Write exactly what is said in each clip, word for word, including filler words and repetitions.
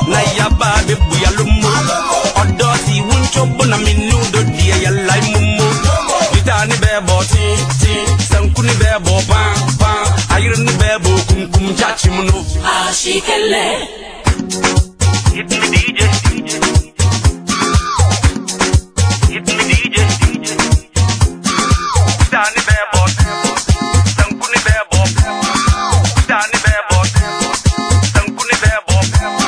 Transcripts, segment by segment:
na yaba bebu ya lumo odo si wuncho bona minu do dia ya lai mumu vitani bebo ti ti sankuni bebo pa pa ayirni bebo kum kum chachi muno ashikele hit me D J hit me D J vitani bebo sankuni bebo vitani bebo sankuni bebo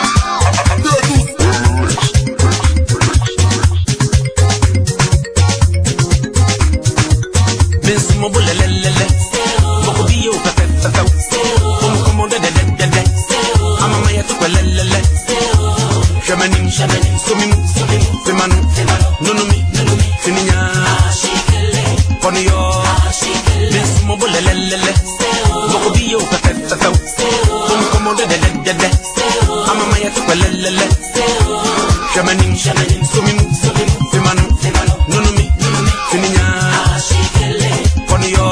Miss Mobile lelele Moko biyo pepe pepe Como como de de de de Ama maya tu lelele Shamanim shamanim sumimu sumimu Femanu Nunu mi nunu mi Fininya Koni yo Miss Mobile lelele Moko biyo pepe pepe Como como de de de de Ama maya tu lelele Shamanim shamanim sumimu sumimu Femanu Nunu mi nunu mi Fininya Koni yo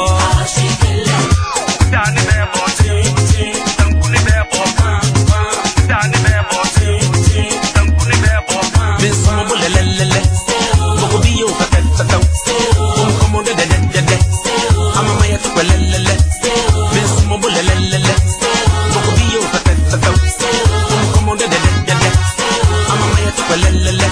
Dani bebo Tankuni bebo Dani bebo Tankuni bebo Binsu mobile lelele Moko biyo pepe pepe Kum komo de de de de Ama maya tukwe lelele Binsu mobile lelele Moko biyo pepe pepe Kum komo de de de de Ama maya tukwe lelele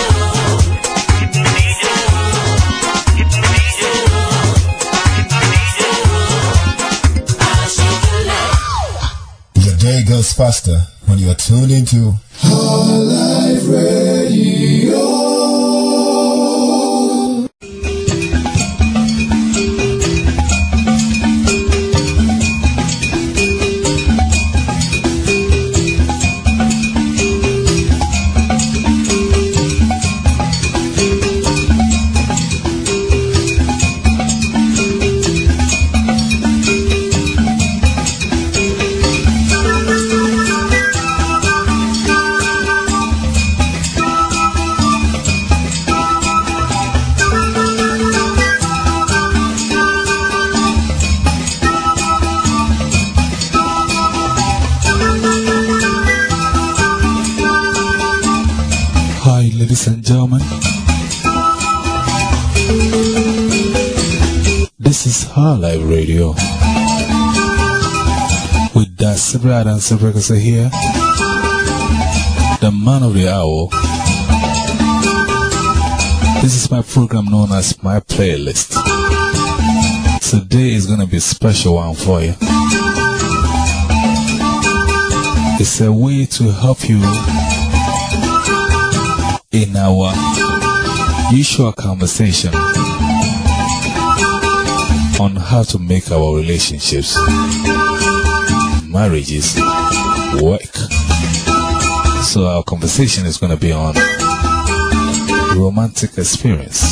Your day goes faster when you are tuned into High Life Radio. Ladies and gentlemen, this is High Life Radio with Das Brad and Sabrekasa here, the man of the hour. This is my program known as My Playlist. Today is going to be a special one for you. It's a way to help you in our usual conversation on how to make our relationships, marriages, work. So our conversation is going to be on romantic experience.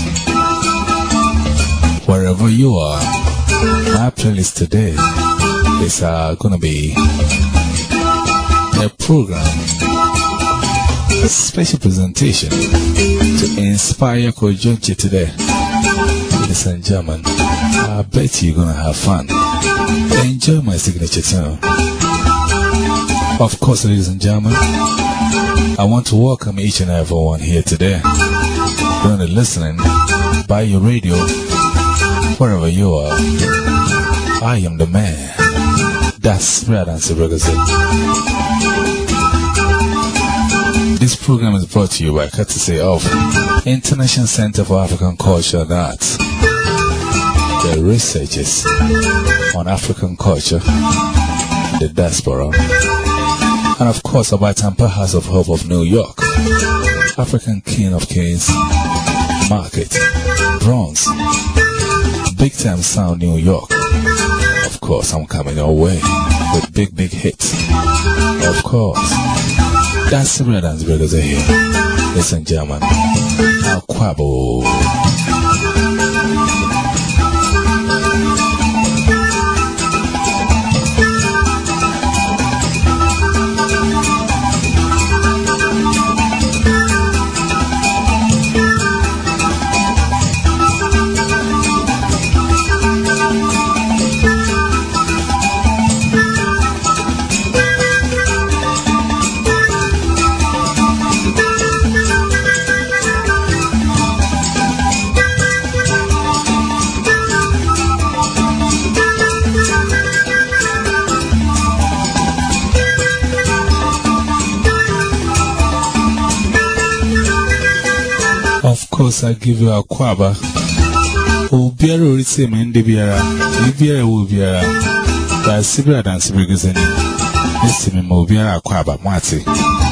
Wherever you are, my playlist today is uh, going to be a program, a special presentation to inspire Kojonchi today. Ladies and gentlemen, I bet you're gonna have fun. Enjoy my signature tune. Of course, ladies and gentlemen, I want to welcome each and everyone here today. You're listening by your radio, wherever you are. I am the man. That's Brad and Sabrekasa. This program is brought to you by courtesy of International Center for African Culture and Arts, the researchers on African culture, the diaspora, and of course about Tampa House of Hope of New York, African King of Kings, Market, Bronx, Big Time Sound New York. Of course, I'm coming your way with big, big hits. Of course. That's the Brad and Sabrekasa here. Ladies and gentlemen, Aquabo. course, I give you a quaba. Oh, Biara will say, Mendy Biara, Biara will Biara. But Sibra dance because any. This to me, Mobiara quaba, Marty.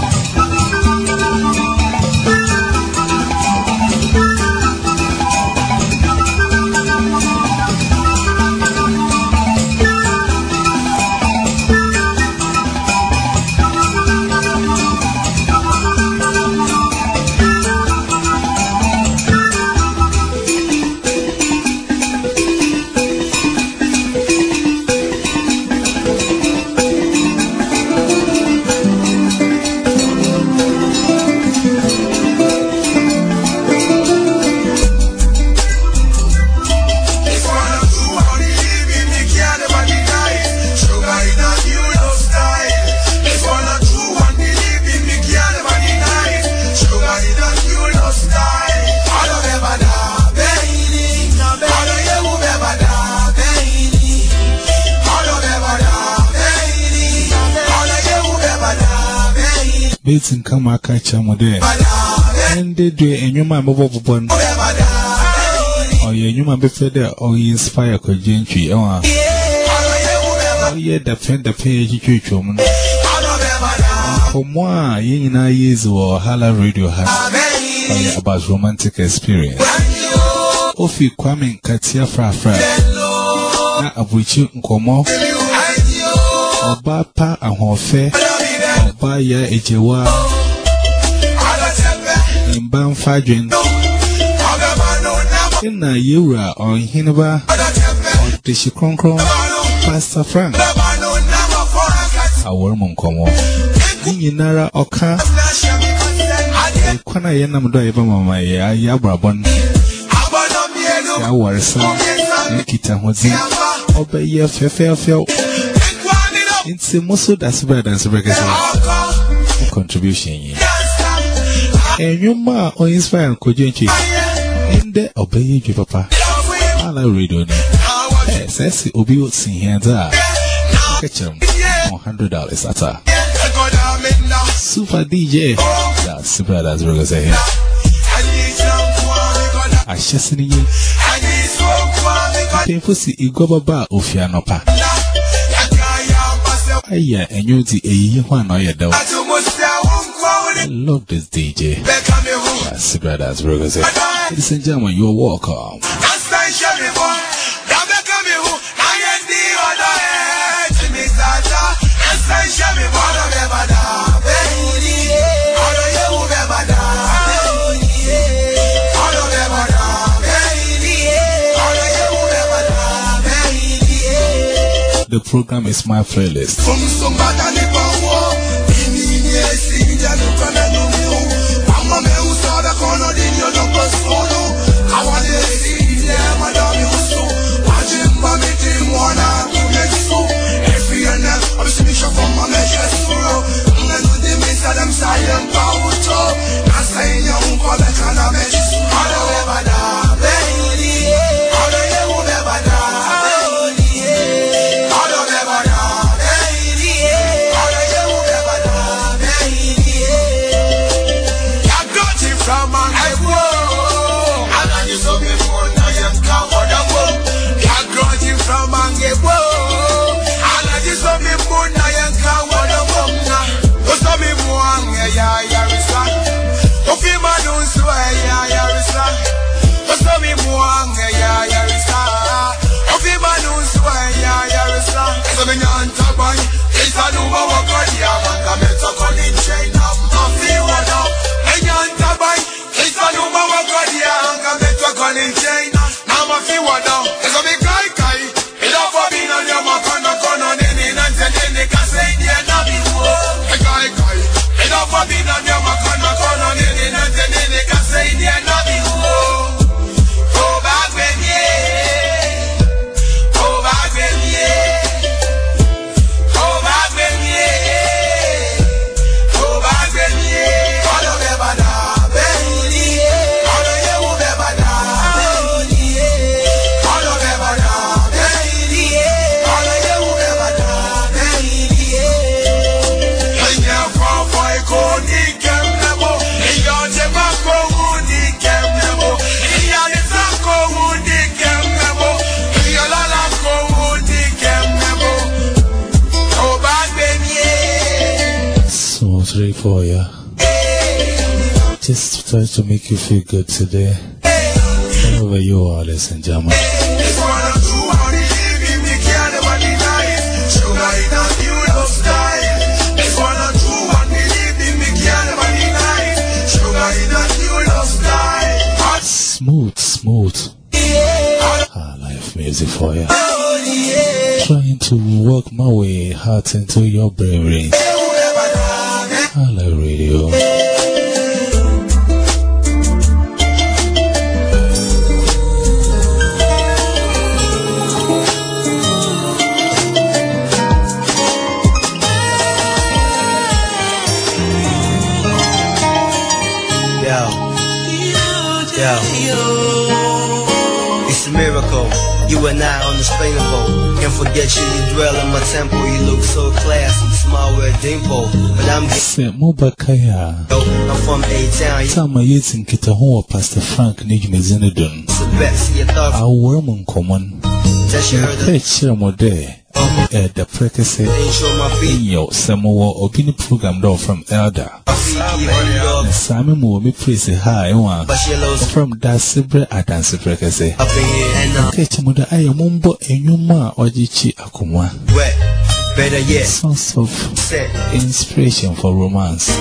Bating come a catch a model. And they do a new man mobile bone. Or your human before there, or you inspire a gentry. Oh, yeah, defend the page church woman. For more, in our years or Hala Radio has about romantic experience. Of you coming, Katia Fra Fra. Not of which you come off. Or Bapa and Hofe. Baya ejewa Imban Fajin Ina Yura or Hinaba or Tishikronkron Pastor Frank Our Monkomo Yinara Oka Kwana Yanam Doiba Mama Yabrabon Yawarsa Nikita Hozi Obey Fefe Fell. It's a muscle that's better than the contribution. And you ma or inspire Kojenchi in the obey you, Papa. I'll read on it. Yes, I see Obi sing here and there. Catch him one hundred dollars at a super D J. That's super as well as I hear. I just need you. Painful see you go bar of Yanopa. Yeah, and you see a year one or your dog. I love this D J. That's brothers, brothers. Ladies and gentlemen, you're welcome. The program is my playlist. for you. Just try to make you feel good today. Wherever you are, ladies and gentlemen. Smooth, smooth. Ah, life music for you. Trying to work my way heart into your brain rings. I like radio. Yo, it's a miracle, you and I unexplainable. Can't forget you, you dwell in my temple. You look so classy, smile with a dimple. But I'm getting Mubakaya. I'm from A-Town. Time I used in Kitaho, Pastor Frank Nijmezindon. I worm on common. Picture more there. At the precursor, yo, Samoa or Guinea program door from Elder. Simon will be pretty high one from that Sibre at Dance Precursor. Catch mother, I am Mumbo and Yuma or Jichi Akuma. Better yet, source of inspiration for romance.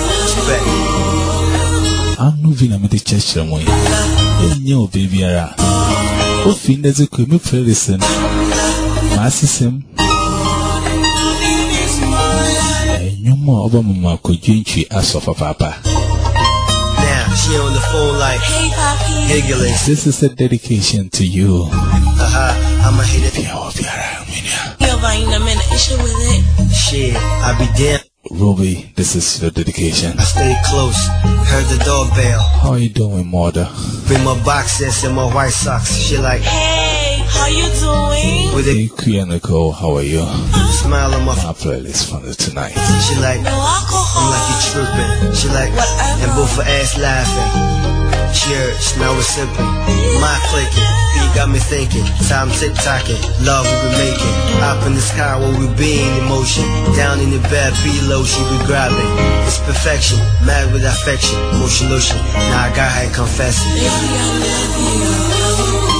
I'm moving a medical church. You baby, ara. What thing does it could me play listen? My system. No more over Mama could you ask of a papa. Now she on the phone like, hey papi, giggling. This is a dedication to you. Uh-huh, I'ma hit it. You're buying a minute issue with it. Shit, I be damn. Ruby, this is your dedication. I stay close, heard the doorbell. How are you doing, mother? Bring my boxes and my white socks. She like, hey, how you doing? With hey, Queen Nicole, how are you? Smile on my, my playlist for tonight. She like, no alcohol. I'm like you tripping. She like, whatever. And both her ass laughing. Cheers, now we're sipping. My clicking, you got me thinking. Time tick-tocking, love we be making. Up in the sky where we be in emotion. Down in the bed, below she be grabbing. It's perfection, mad with affection. Motion lotion, now I got her confessing. Baby, I love you.